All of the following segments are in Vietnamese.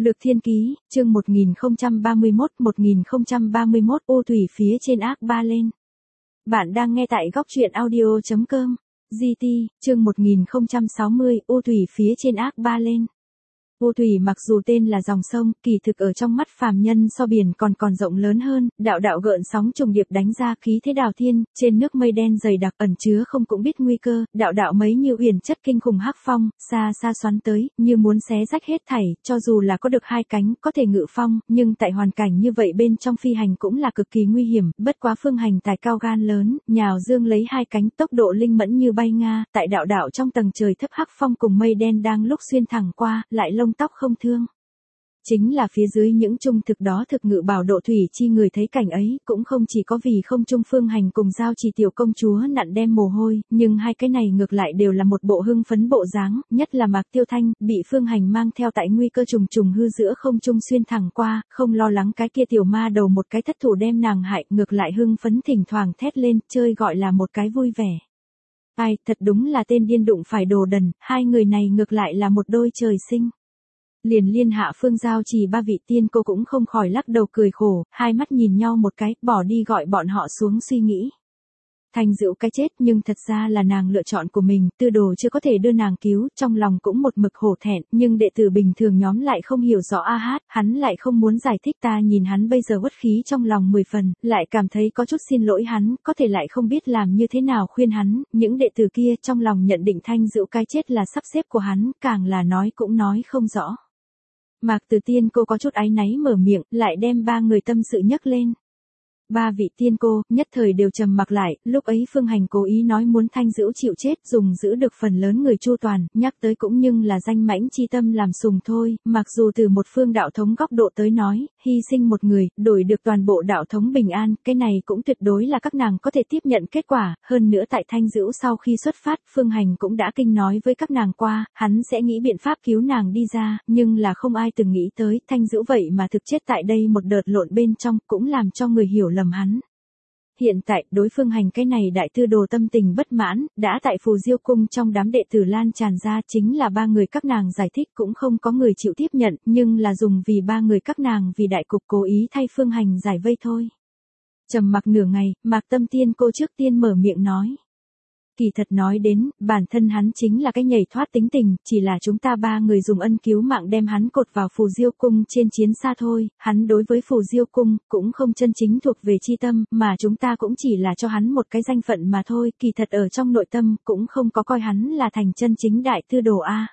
Lược Thiên Ký, chương 1031 ô thủy phía trên ác ba lên. Bạn đang nghe tại góc truyện audio.com. GT, chương 1060 ô thủy phía trên ác ba lên. Ô thủy mặc dù tên là dòng sông, kỳ thực ở trong mắt phàm nhân so biển còn rộng lớn hơn, đạo đạo gợn sóng trùng điệp đánh ra khí thế đào thiên, trên nước mây đen dày đặc ẩn chứa không cũng biết nguy cơ, đạo đạo mấy như uyển chất kinh khủng hắc phong, xa xa xoắn tới, như muốn xé rách hết thảy, cho dù là có được hai cánh, có thể ngự phong, nhưng tại hoàn cảnh như vậy bên trong phi hành cũng là cực kỳ nguy hiểm, bất quá Phương Hành tài cao gan lớn, nhào dương lấy hai cánh tốc độ linh mẫn như bay nga, tại đạo đạo trong tầng trời thấp hắc phong cùng mây đen đang lúc xuyên thẳng qua, lại lông tóc không thương. Chính là phía dưới những trung thực đó thực ngự bảo độ thủy chi người thấy cảnh ấy, cũng không chỉ có vì không trung Phương Hành cùng giao trì tiểu công chúa nặn đem mồ hôi, nhưng hai cái này ngược lại đều là một bộ hưng phấn bộ dáng, nhất là Mạc Tiêu Thanh, bị Phương Hành mang theo tại nguy cơ trùng trùng hư giữa không trung xuyên thẳng qua, không lo lắng cái kia tiểu ma đầu một cái thất thủ đem nàng hại, ngược lại hưng phấn thỉnh thoảng thét lên, chơi gọi là một cái vui vẻ. Ai, thật đúng là tên điên đụng phải đồ đần, hai người này ngược lại là một đôi trời sinh. Liền liên hạ Phương giao trì ba vị tiên cô cũng không khỏi lắc đầu cười khổ, hai mắt nhìn nhau một cái, bỏ đi gọi bọn họ xuống suy nghĩ. Thành Dữu cái chết nhưng thật ra là nàng lựa chọn của mình, Tư Đồ chưa có thể đưa nàng cứu, trong lòng cũng một mực hổ thẹn, nhưng đệ tử bình thường nhóm lại không hiểu rõ hắn lại không muốn giải thích, ta nhìn hắn bây giờ uất khí trong lòng 10 phần, lại cảm thấy có chút xin lỗi hắn, có thể lại không biết làm như thế nào khuyên hắn, những đệ tử kia trong lòng nhận định Thanh Dữu cái chết là sắp xếp của hắn, càng là nói cũng nói không rõ. Mạc Từ Tiên cô có chút áy náy mở miệng, lại đem ba người tâm sự nhắc lên. Ba vị tiên cô, nhất thời đều trầm mặc lại, lúc ấy Phương Hành cố ý nói muốn Thanh Dữu chịu chết, dùng giữ được phần lớn người chu toàn, nhắc tới cũng nhưng là danh mãnh chi tâm làm sùng thôi, mặc dù từ một phương đạo thống góc độ tới nói, hy sinh một người, đổi được toàn bộ đạo thống bình an, cái này cũng tuyệt đối là các nàng có thể tiếp nhận kết quả, hơn nữa tại Thanh Dữu sau khi xuất phát, Phương Hành cũng đã kinh nói với các nàng qua, hắn sẽ nghĩ biện pháp cứu nàng đi ra, nhưng là không ai từng nghĩ tới, Thanh Dữu vậy mà thực chết tại đây một đợt lộn bên trong, cũng làm cho người hiểu lầm hắn. Hiện tại, đối Phương Hành cái này đại tư đồ tâm tình bất mãn, đã tại Phù Diêu cung trong đám đệ tử lan tràn ra, chính là ba người các nàng giải thích cũng không có người chịu tiếp nhận, nhưng là dùng vì ba người các nàng vì đại cục cố ý thay Phương Hành giải vây thôi. Trầm mặc nửa ngày, Mạc Tâm Tiên cô trước tiên mở miệng nói. Kỳ thật nói đến, bản thân hắn chính là cái nhảy thoát tính tình, chỉ là chúng ta ba người dùng ân cứu mạng đem hắn cột vào Phù Diêu cung trên chiến xa thôi, hắn đối với Phù Diêu cung cũng không chân chính thuộc về chi tâm, mà chúng ta cũng chỉ là cho hắn một cái danh phận mà thôi, kỳ thật ở trong nội tâm cũng không có coi hắn là thành chân chính đại tư đồ a.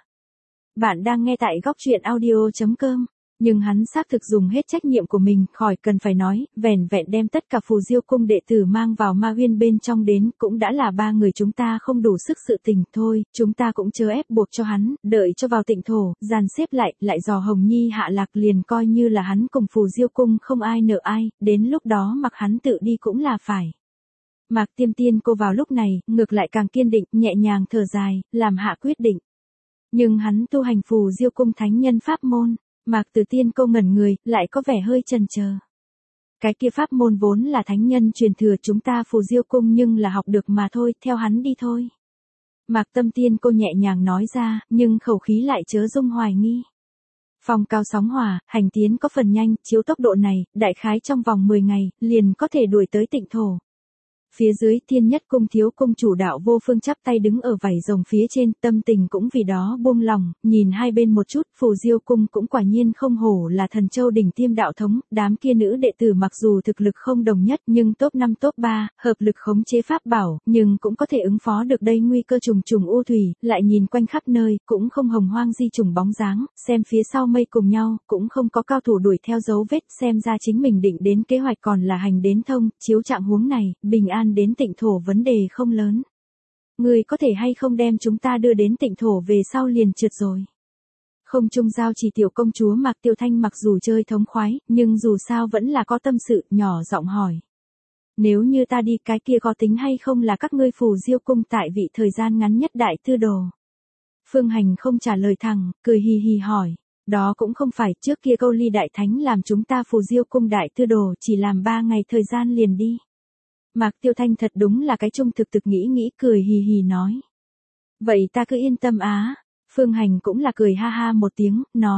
Bạn đang nghe tại góc truyện audio.com. Nhưng hắn xác thực dùng hết trách nhiệm của mình, khỏi cần phải nói, vẻn vẹn đem tất cả Phù Diêu cung đệ tử mang vào Ma Uyên bên trong đến, cũng đã là ba người chúng ta không đủ sức sự tình thôi, chúng ta cũng chớ ép buộc cho hắn, đợi cho vào tịnh thổ, dàn xếp lại dò Hồng Nhi hạ lạc liền coi như là hắn cùng Phù Diêu cung không ai nợ ai, đến lúc đó mặc hắn tự đi cũng là phải. Mạc Tiêm Tiên cô vào lúc này, ngược lại càng kiên định, nhẹ nhàng thở dài, làm hạ quyết định. Nhưng hắn tu hành Phù Diêu cung thánh nhân pháp môn. Mạc Từ Tiên cô ngẩn người, lại có vẻ hơi chần chờ. Cái kia pháp môn vốn là thánh nhân truyền thừa chúng ta Phù Diêu cung nhưng là học được mà thôi, theo hắn đi thôi. Mạc Tâm Tiên cô nhẹ nhàng nói ra, nhưng khẩu khí lại chớ dung hoài nghi. Phong cao sóng hòa, hành tiến có phần nhanh, chiếu tốc độ này, đại khái trong vòng 10 ngày, liền có thể đuổi tới tịnh thổ. Phía dưới Thiên Nhất cung thiếu cung chủ Đạo Vô Phương chắp tay đứng ở vảy rồng phía trên, tâm tình cũng vì đó buông lòng, nhìn hai bên một chút, Phù Diêu cung cũng quả nhiên không hổ là Thần Châu đỉnh tiêm đạo thống, đám kia nữ đệ tử mặc dù thực lực không đồng nhất nhưng top 5 top 3, hợp lực khống chế pháp bảo, nhưng cũng có thể ứng phó được đây nguy cơ trùng trùng u thủy, lại nhìn quanh khắp nơi, cũng không hồng hoang di trùng bóng dáng, xem phía sau mây cùng nhau, cũng không có cao thủ đuổi theo dấu vết, xem ra chính mình định đến kế hoạch còn là hành đến thông, chiếu trạng huống này, bình an đến tịnh thổ vấn đề không lớn. Người có thể hay không đem chúng ta đưa đến tịnh thổ về sau liền trượt rồi. Không trung giao chỉ tiểu công chúa Mạc Tiêu Thanh mặc dù chơi thống khoái, nhưng dù sao vẫn là có tâm sự, nhỏ giọng hỏi. Nếu như ta đi cái kia có tính hay không là các ngươi Phù Diêu cung tại vị thời gian ngắn nhất đại tư đồ. Phương Hành không trả lời thẳng, cười hì hì hỏi. Đó cũng không phải, trước kia Câu Ly Đại Thánh làm chúng ta Phù Diêu cung đại tư đồ chỉ làm 3 ngày thời gian liền đi. Mạc Tiêu Thanh thật đúng là cái trung thực nghĩ cười hì hì nói. Vậy ta cứ yên tâm á. Phương Hành cũng là cười ha ha một tiếng, nói.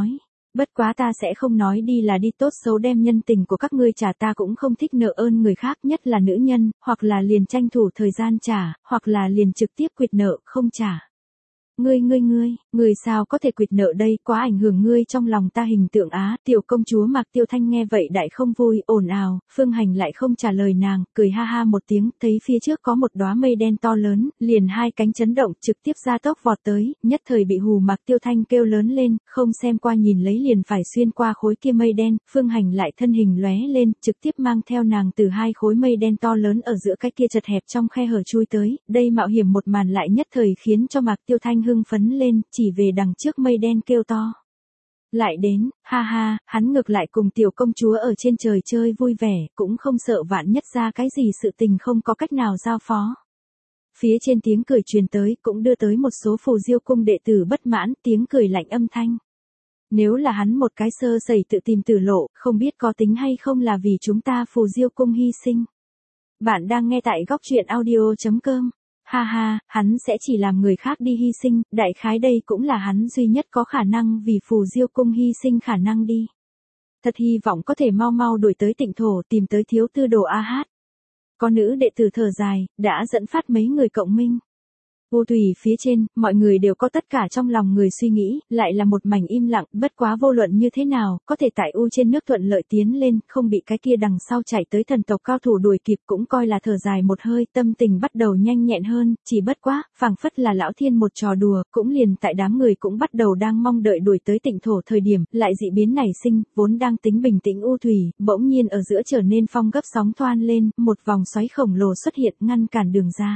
Bất quá ta sẽ không nói đi là đi, tốt xấu đem nhân tình của các ngươi trả, ta cũng không thích nợ ơn người khác, nhất là nữ nhân, hoặc là liền tranh thủ thời gian trả, hoặc là liền trực tiếp quyệt nợ, không trả. Ngươi sao có thể quyệt nợ đây, quá ảnh hưởng ngươi trong lòng ta hình tượng á. Tiểu công chúa Mạc Tiêu Thanh nghe vậy đại không vui, ồn ào. Phương Hành lại không trả lời nàng, cười ha ha một tiếng, thấy phía trước có một đóa mây đen to lớn, liền hai cánh chấn động, trực tiếp ra tốc vọt tới, nhất thời bị hù. Mạc Tiêu Thanh kêu lớn lên, không xem qua nhìn lấy liền phải xuyên qua khối kia mây đen. Phương Hành lại thân hình lóe lên, trực tiếp mang theo nàng từ hai khối mây đen to lớn ở giữa cái kia chật hẹp trong khe hở chui tới. Đây mạo hiểm một màn lại nhất thời khiến cho Mạc Tiêu Thanh hưng phấn lên, chỉ về đằng trước mây đen kêu to. Lại đến, ha ha, hắn ngược lại cùng tiểu công chúa ở trên trời chơi vui vẻ, cũng không sợ vạn nhất ra cái gì sự tình không có cách nào giao phó. Phía trên tiếng cười truyền tới, cũng đưa tới một số Phù Diêu cung đệ tử bất mãn, tiếng cười lạnh âm thanh. Nếu là hắn một cái sơ sẩy tự tìm tử lộ, không biết có tính hay không là vì chúng ta Phù Diêu cung hy sinh. Bạn đang nghe tại góc truyện audio.com. Ha ha, hắn sẽ chỉ làm người khác đi hy sinh, đại khái đây cũng là hắn duy nhất có khả năng vì Phù Diêu cung hy sinh khả năng đi. Thật hy vọng có thể mau mau đuổi tới Tịnh Thổ, tìm tới thiếu tư đồ A Hát. Có nữ đệ tử thở dài, đã dẫn phát mấy người cộng minh. U thủy phía trên, mọi người đều có tất cả trong lòng người suy nghĩ, lại là một mảnh im lặng, bất quá vô luận như thế nào, có thể tại U trên nước thuận lợi tiến lên, không bị cái kia đằng sau chạy tới thần tộc cao thủ đuổi kịp, cũng coi là thở dài một hơi, tâm tình bắt đầu nhanh nhẹn hơn, chỉ bất quá, phảng phất là lão thiên một trò đùa, cũng liền tại đám người cũng bắt đầu đang mong đợi đuổi tới Tịnh Thổ thời điểm, lại dị biến nảy sinh, vốn đang tính bình tĩnh U thủy, bỗng nhiên ở giữa trở nên phong gấp sóng thoan lên, một vòng xoáy khổng lồ xuất hiện ngăn cản đường ra.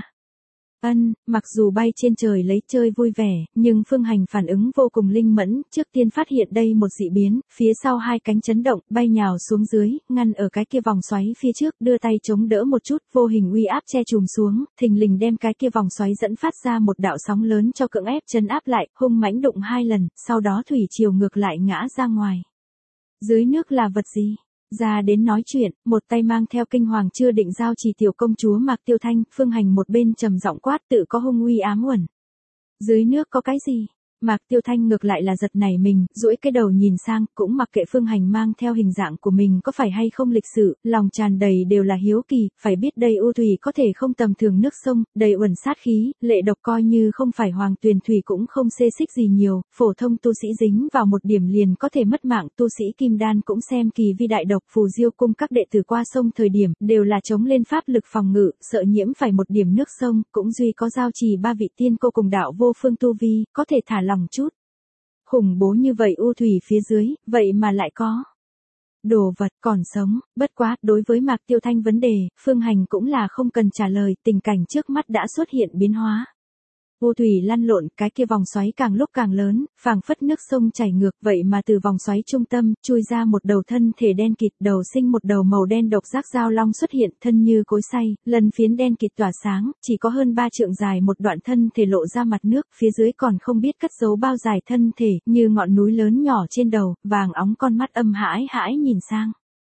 Mặc dù bay trên trời lấy chơi vui vẻ, nhưng Phương Hành phản ứng vô cùng linh mẫn, trước tiên phát hiện đây một dị biến, phía sau hai cánh chấn động, bay nhào xuống dưới, ngăn ở cái kia vòng xoáy phía trước, đưa tay chống đỡ một chút, vô hình uy áp che trùm xuống, thình lình đem cái kia vòng xoáy dẫn phát ra một đạo sóng lớn cho cưỡng ép chấn áp lại, hung mãnh đụng hai lần, sau đó thủy triều ngược lại ngã ra ngoài. Dưới nước là vật gì? Ra đến nói chuyện, một tay mang theo kinh hoàng chưa định giao chỉ tiểu công chúa Mạc Tiêu Thanh, Phương Hành một bên trầm giọng quát, tự có hung uy ám uẩn. Dưới nước có cái gì? Mạc Tiêu Thanh ngược lại là giật nảy mình, duỗi cái đầu nhìn sang, cũng mặc kệ Phương Hành mang theo hình dạng của mình có phải hay không lịch sự, lòng tràn đầy đều là hiếu kỳ, phải biết đây U thủy có thể không tầm thường nước sông, đầy uẩn sát khí, lệ độc coi như không phải hoàng tuyền thủy cũng không xê xích gì nhiều, phổ thông tu sĩ dính vào một điểm liền có thể mất mạng, tu sĩ kim đan cũng xem kỳ vi đại độc. Phù Diêu cung các đệ tử qua sông thời điểm, đều là chống lên pháp lực phòng ngự, sợ nhiễm phải một điểm nước sông, cũng duy có giao trì ba vị tiên cô cùng đạo vô phương tu vi, có thể thả lòng chút. Khủng bố như vậy U thủy phía dưới, vậy mà lại có đồ vật còn sống, bất quá, đối với Mạc Tiêu Thanh vấn đề, Phương Hành cũng là không cần trả lời, tình cảnh trước mắt đã xuất hiện biến hóa. U thủy lăn lộn, cái kia vòng xoáy càng lúc càng lớn, phảng phất nước sông chảy ngược, vậy mà từ vòng xoáy trung tâm, chui ra một đầu thân thể đen kịt, đầu sinh một đầu màu đen độc giác dao long xuất hiện, thân như cối xay, lần phiến đen kịt tỏa sáng, chỉ có hơn 3 trượng dài một đoạn thân thể lộ ra mặt nước, phía dưới còn không biết cất giấu bao dài thân thể, như ngọn núi lớn nhỏ trên đầu, vàng óng con mắt âm hãi hãi nhìn sang.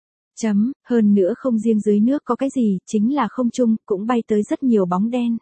Hơn nữa không riêng dưới nước có cái gì, chính là không trung, cũng bay tới rất nhiều bóng đen.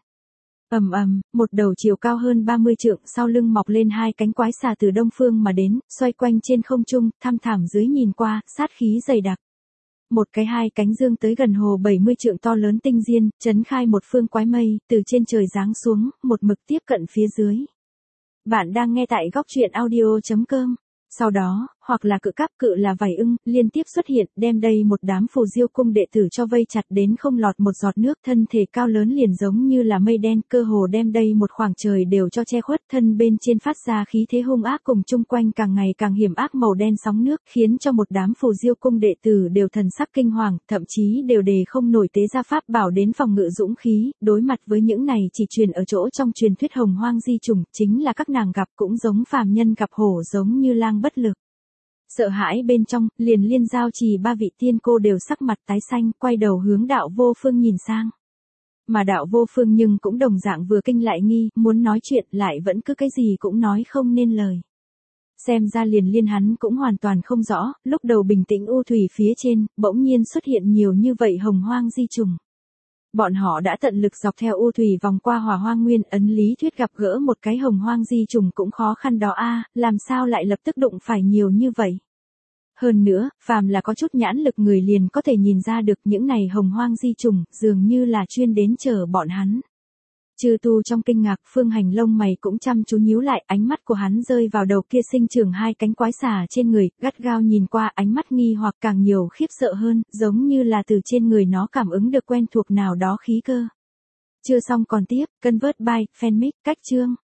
Một đầu chiều cao hơn 30 trượng, sau lưng mọc lên hai cánh quái xà từ đông phương mà đến, xoay quanh trên không trung, thăm thẳm dưới nhìn qua, sát khí dày đặc. Một cái hai cánh dương tới gần hồ 70 trượng to lớn tinh diên, chấn khai một phương quái mây, từ trên trời giáng xuống, một mực tiếp cận phía dưới. Bạn đang nghe tại góc truyện audio.com. Sau đó, hoặc là cự cáp cự là vảy ưng, liên tiếp xuất hiện, đem đây một đám Phù Diêu cung đệ tử cho vây chặt đến không lọt một giọt nước, thân thể cao lớn liền giống như là mây đen, cơ hồ đem đây một khoảng trời đều cho che khuất, thân bên trên phát ra khí thế hung ác cùng chung quanh càng ngày càng hiểm ác màu đen sóng nước, khiến cho một đám Phù Diêu cung đệ tử đều thần sắc kinh hoàng, thậm chí đều đề không nổi tế ra pháp bảo đến phòng ngự dũng khí, đối mặt với những này chỉ truyền ở chỗ trong truyền thuyết hồng hoang di trùng, chính là các nàng gặp cũng giống phàm nhân gặp hổ, giống như lang bất lực. Sợ hãi bên trong, liền liên giao trì ba vị tiên cô đều sắc mặt tái xanh, quay đầu hướng đạo vô phương nhìn sang. Mà đạo vô phương nhưng cũng đồng dạng vừa kinh lại nghi, muốn nói chuyện lại vẫn cứ cái gì cũng nói không nên lời. Xem ra liền liên hắn cũng hoàn toàn không rõ, lúc đầu bình tĩnh U thủy phía trên, bỗng nhiên xuất hiện nhiều như vậy hồng hoang di trùng. Bọn họ đã tận lực dọc theo U thủy vòng qua Hỏa Hoang Nguyên, ấn lý thuyết gặp gỡ một cái hồng hoang di trùng cũng khó khăn đó a, làm sao lại lập tức đụng phải nhiều như vậy. Hơn nữa, phàm là có chút nhãn lực người liền có thể nhìn ra được những này hồng hoang di trùng, dường như là chuyên đến chờ bọn hắn. Chư tu trong kinh ngạc, Phương Hành lông mày cũng chăm chú nhíu lại, ánh mắt của hắn rơi vào đầu kia sinh trưởng hai cánh quái xà trên người, gắt gao nhìn qua, ánh mắt nghi hoặc càng nhiều khiếp sợ hơn, giống như là từ trên người nó cảm ứng được quen thuộc nào đó khí cơ. Chưa xong còn tiếp, Convert by Fanmic, cách chương.